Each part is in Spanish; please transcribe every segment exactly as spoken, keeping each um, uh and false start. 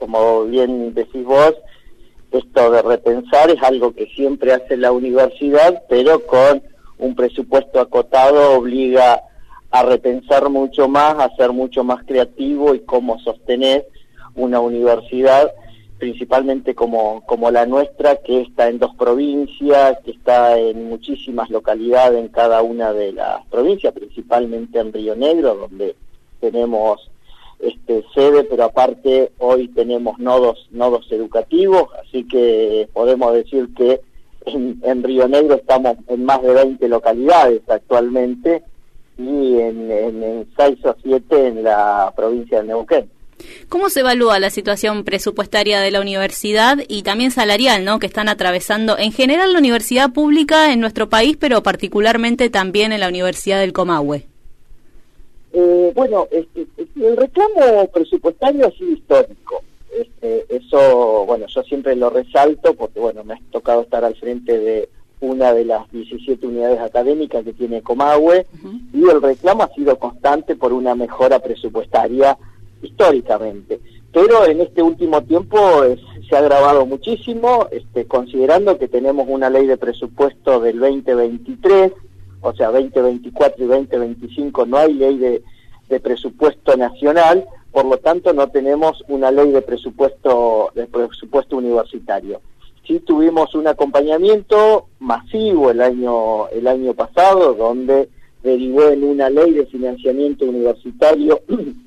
como bien decís vos, esto de repensar es algo que siempre hace la universidad, pero con un presupuesto acotado obliga a repensar mucho más, a ser mucho más creativo y cómo sostener una universidad, principalmente como, como la nuestra, que está en dos provincias, que está en muchísimas localidades en cada una de las provincias, principalmente en Río Negro, donde tenemos este sede, pero aparte hoy tenemos nodos, nodos educativos, así que podemos decir que en, en Río Negro estamos en más de veinte localidades actualmente, y en, en, en seis o siete en la provincia de Neuquén. ¿Cómo se evalúa la situación presupuestaria de la universidad y también salarial, ¿no?, que están atravesando en general la universidad pública en nuestro país, pero particularmente también en la Universidad del Comahue? Eh, bueno, este, el reclamo presupuestario ha sido histórico. Este, eso, bueno, yo siempre lo resalto porque, bueno, me ha tocado estar al frente de una de las diecisiete unidades académicas que tiene Comahue, uh-huh. y el reclamo ha sido constante por una mejora presupuestaria históricamente. Pero en este último tiempo es, se ha agravado muchísimo, este, considerando que tenemos una ley de presupuesto del veinte veintitrés, o sea, veinte veinticuatro y veinte veinticinco no hay ley de, de presupuesto nacional, por lo tanto no tenemos una ley de presupuesto, de presupuesto universitario. Sí tuvimos un acompañamiento masivo el año, el año pasado, donde derivó en una ley de financiamiento universitario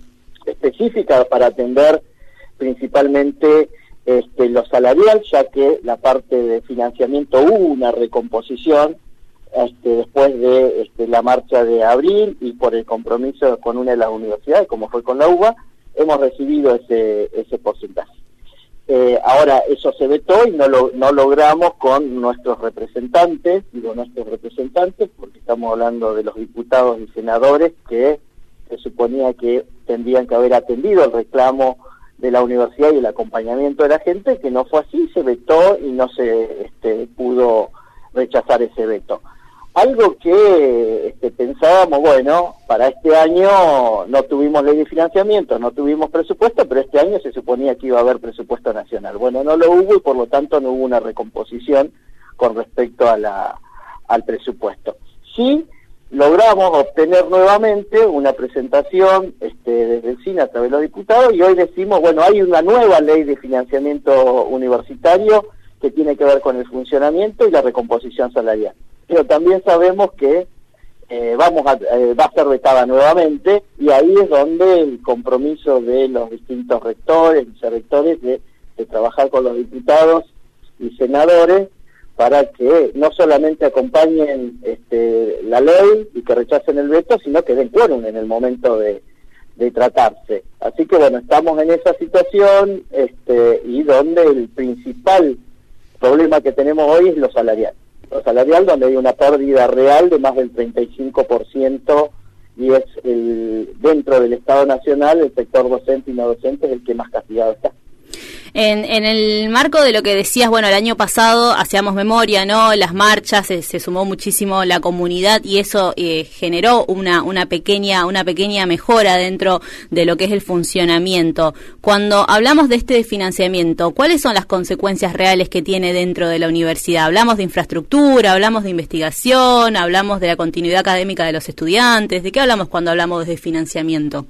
específica para atender principalmente este, lo salarial, ya que la parte de financiamiento hubo una recomposición este, después de este, la marcha de abril y por el compromiso con una de las universidades, como fue con la U B A, hemos recibido ese, ese porcentaje. Eh, ahora, eso se vetó y no lo no logramos con nuestros representantes, digo nuestros representantes, porque estamos hablando de los diputados y senadores que se suponía que tendrían que haber atendido el reclamo de la universidad y el acompañamiento de la gente, que no fue así, se vetó y no se este, pudo rechazar ese veto. Algo que este, pensábamos, bueno, para este año no tuvimos ley de financiamiento, no tuvimos presupuesto, pero este año se suponía que iba a haber presupuesto nacional. Bueno, no lo hubo y por lo tanto no hubo una recomposición con respecto a la, al presupuesto. Sí logramos obtener nuevamente una presentación este, desde el C I N A a través de los diputados y hoy decimos, bueno, hay una nueva ley de financiamiento universitario que tiene que ver con el funcionamiento y la recomposición salarial. Pero también sabemos que eh, vamos a, eh, va a ser vetada nuevamente y ahí es donde el compromiso de los distintos rectores y vicerrectores de, de trabajar con los diputados y senadores para que no solamente acompañen este, la ley y que rechacen el veto, sino que den quórum en el momento de, de tratarse. Así que bueno, estamos en esa situación este, y donde el principal problema que tenemos hoy es lo salarial. Lo salarial, donde hay una pérdida real de más del treinta y cinco por ciento y es el dentro del Estado Nacional, el sector docente y no docente es el que más castigado está. En, en el marco de lo que decías, bueno, el año pasado hacíamos memoria, ¿no? Las marchas, se, se sumó muchísimo la comunidad y eso eh, generó una, una pequeña, una pequeña mejora dentro de lo que es el funcionamiento. Cuando hablamos de este financiamiento, ¿cuáles son las consecuencias reales que tiene dentro de la universidad? Hablamos de infraestructura, hablamos de investigación, hablamos de la continuidad académica de los estudiantes. ¿De qué hablamos cuando hablamos de financiamiento?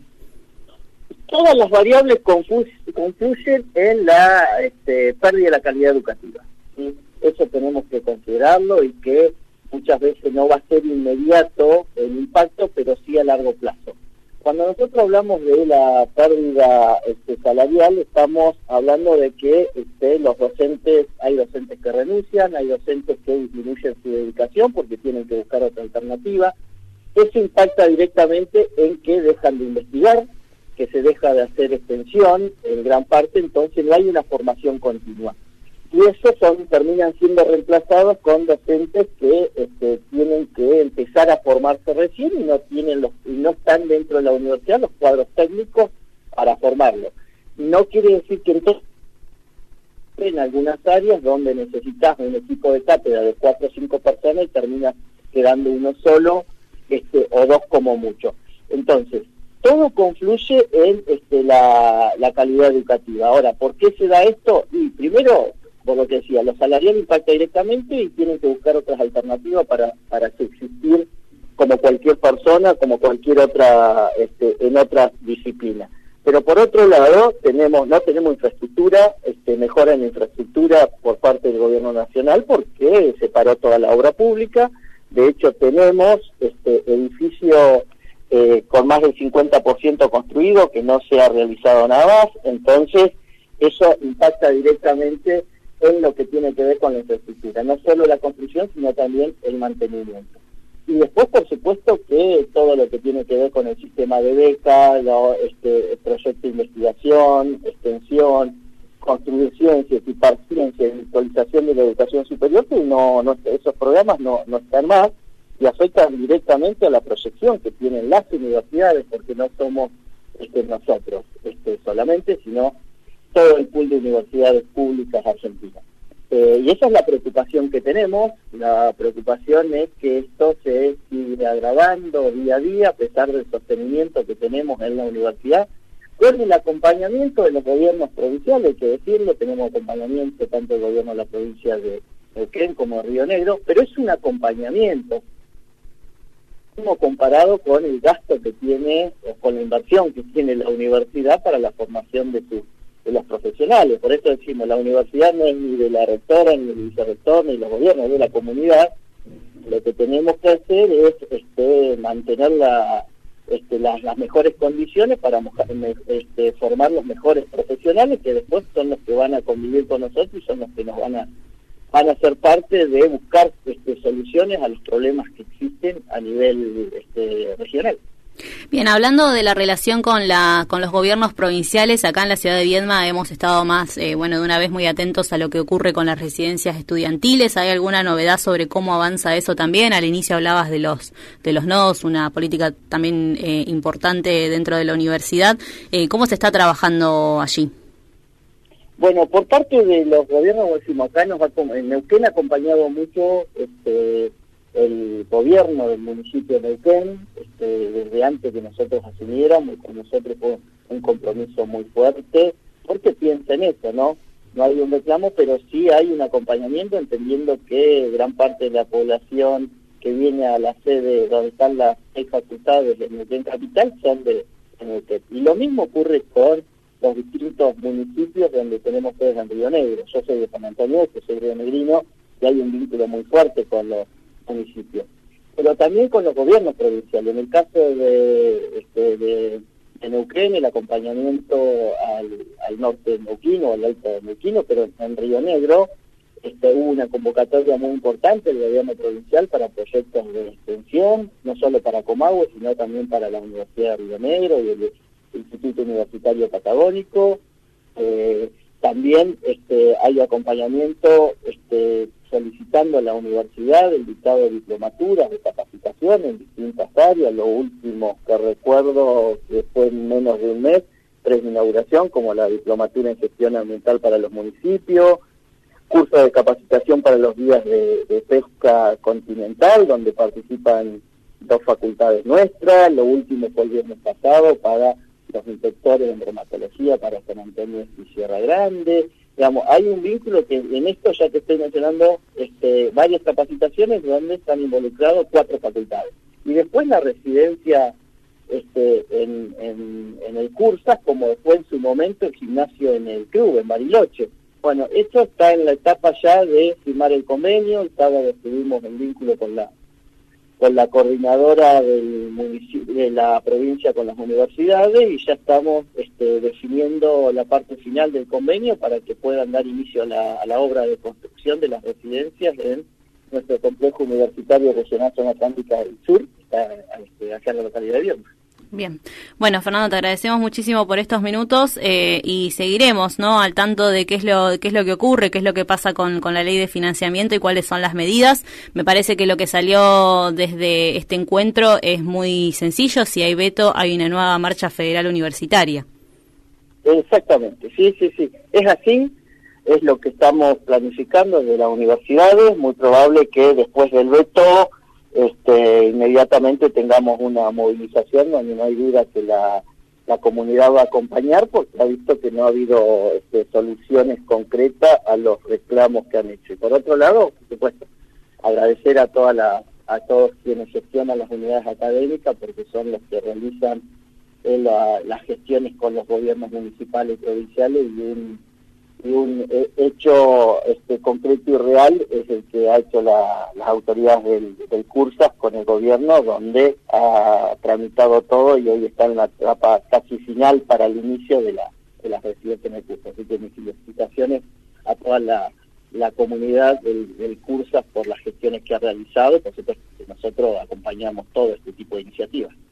Todas las variables confluyen en la este, pérdida de la calidad educativa. ¿Sí? Eso tenemos que considerarlo y que muchas veces no va a ser inmediato el impacto, pero sí a largo plazo. Cuando nosotros hablamos de la pérdida este, salarial, estamos hablando de que este, los docentes, hay docentes que renuncian, hay docentes que disminuyen su dedicación porque tienen que buscar otra alternativa. Eso impacta directamente en que dejan de investigar, que se deja de hacer extensión en gran parte, entonces no hay una formación continua. Y esos son, terminan siendo reemplazados con docentes que este, tienen que empezar a formarse recién y no tienen los y no están dentro de la universidad los cuadros técnicos para formarlos. No quiere decir que entonces en algunas áreas donde necesitas un equipo de cátedra de cuatro o cinco personas y termina quedando uno solo este, o dos como mucho. Entonces, todo confluye en este, la, la calidad educativa. Ahora, ¿por qué se da esto? Y primero, por lo que decía, lo salarial impacta directamente y tienen que buscar otras alternativas para, para subsistir como cualquier persona, como cualquier otra, este, en otras disciplinas. Pero por otro lado, tenemos no tenemos infraestructura, este, mejora en infraestructura por parte del gobierno nacional porque se paró toda la obra pública. De hecho, tenemos este edificio eh, con más del cincuenta por ciento construido que no se ha realizado nada más. Entonces, eso impacta directamente en lo que tiene que ver con la infraestructura, no solo la construcción, sino también el mantenimiento. Y después, por supuesto, que todo lo que tiene que ver con el sistema de becas, este, el proyecto de investigación, extensión, construir ciencia, equipar ciencia, virtualización de la educación superior, que no, no, esos programas no, no están más y afectan directamente a la proyección que tienen las universidades, porque no somos este, nosotros este, solamente, sino todo el pool de universidades públicas argentinas. Eh, y esa es la preocupación que tenemos. La preocupación es que esto se sigue agravando día a día, a pesar del sostenimiento que tenemos en la universidad, con el acompañamiento de los gobiernos provinciales, hay que decirlo, tenemos acompañamiento tanto del gobierno de la provincia de Neuquén como de Río Negro, pero es un acompañamiento como comparado con el gasto que tiene, o con la inversión que tiene la universidad para la formación de sus de los profesionales. Por eso decimos, la universidad no es ni de la rectora, ni del vicerrector, ni los gobiernos, es de la comunidad. Lo que tenemos que hacer es este, mantener la, este, las, las mejores condiciones para este, formar los mejores profesionales, que después son los que van a convivir con nosotros y son los que nos van a van a ser parte de buscar este, soluciones a los problemas que existen a nivel este, regional. Bien, hablando de la relación con la con los gobiernos provinciales, acá en la ciudad de Viedma hemos estado más, eh, bueno, de una vez muy atentos a lo que ocurre con las residencias estudiantiles. ¿Hay alguna novedad sobre cómo avanza eso también? Al inicio hablabas de los de los nodos, una política también eh, importante dentro de la universidad. Eh, ¿Cómo se está trabajando allí? Bueno, por parte de los gobiernos, como decimos, acá nos va, en Neuquén ha acompañado mucho este el gobierno del municipio de Neuquén, este, desde antes que nosotros asumiéramos, con nosotros fue un compromiso muy fuerte, porque piensa en eso, ¿no? No hay un reclamo, pero sí hay un acompañamiento, entendiendo que gran parte de la población que viene a la sede donde están las seis facultades de Neuquén Capital son de, de Neuquén. Y lo mismo ocurre con los distintos municipios donde tenemos sedes en Río Negro. Yo soy de San Antonio, que soy rionegrino, y hay un vínculo muy fuerte con los municipios, pero también con los gobiernos provinciales. En el caso de, este, de, de Neuquén, el acompañamiento al, al norte de Neuquén o al alto de Neuquén, pero en Río Negro este, hubo una convocatoria muy importante del gobierno provincial para proyectos de extensión, no solo para Comahue, sino también para la Universidad de Río Negro y el Instituto Universitario Patagónico. Eh, también este, hay acompañamiento este, solicitando a la universidad el dictado de diplomaturas, de capacitación en distintas áreas. Lo último que recuerdo, que fue en menos de un mes, tras inauguración, como la diplomatura en gestión ambiental para los municipios, cursos de capacitación para los días de, de pesca continental, donde participan dos facultades nuestras. Lo último fue el viernes pasado para los inspectores en dermatología para San Antonio y Sierra Grande. Digamos, hay un vínculo que en esto ya te estoy mencionando este, varias capacitaciones donde están involucrados cuatro facultades. Y después la residencia este, en, en, en el Cursas, como fue en su momento el gimnasio en el club, en Bariloche. Bueno, esto está en la etapa ya de firmar el convenio. El sábado estuvimos en vínculo con la con la coordinadora del municipio, de la provincia con las universidades, y ya estamos este, definiendo la parte final del convenio para que puedan dar inicio a la, a la obra de construcción de las residencias en nuestro complejo universitario regional Zona Atlántica del Sur, este, acá en la localidad de Viedma. Bien. Bueno, Fernando, te agradecemos muchísimo por estos minutos eh, y seguiremos, ¿no?, al tanto de qué es lo qué es lo que ocurre, qué es lo que pasa con, con la ley de financiamiento y cuáles son las medidas. Me parece que lo que salió desde este encuentro es muy sencillo. Si hay veto, hay una nueva marcha federal universitaria. Exactamente, sí, sí, sí. Es así, es lo que estamos planificando desde las universidades. Muy probable que después del veto este, inmediatamente tengamos una movilización donde no hay duda que la, la comunidad va a acompañar, porque ha visto que no ha habido este, soluciones concretas a los reclamos que han hecho. Y por otro lado, por supuesto, agradecer a toda la, a todos quienes gestionan las unidades académicas, porque son los que realizan eh, la, las gestiones con los gobiernos municipales y provinciales, y un, y un eh, hecho este, concreto y real es el que ha hecho la, las autoridades del, del CURSAS con el gobierno, donde ha tramitado todo y hoy está en la etapa casi final para el inicio de, la, de las residencias en el CURSAS. Así que mis felicitaciones a toda la, la comunidad del, del CURSAS por las gestiones que ha realizado, y por supuesto que nosotros acompañamos todo este tipo de iniciativas.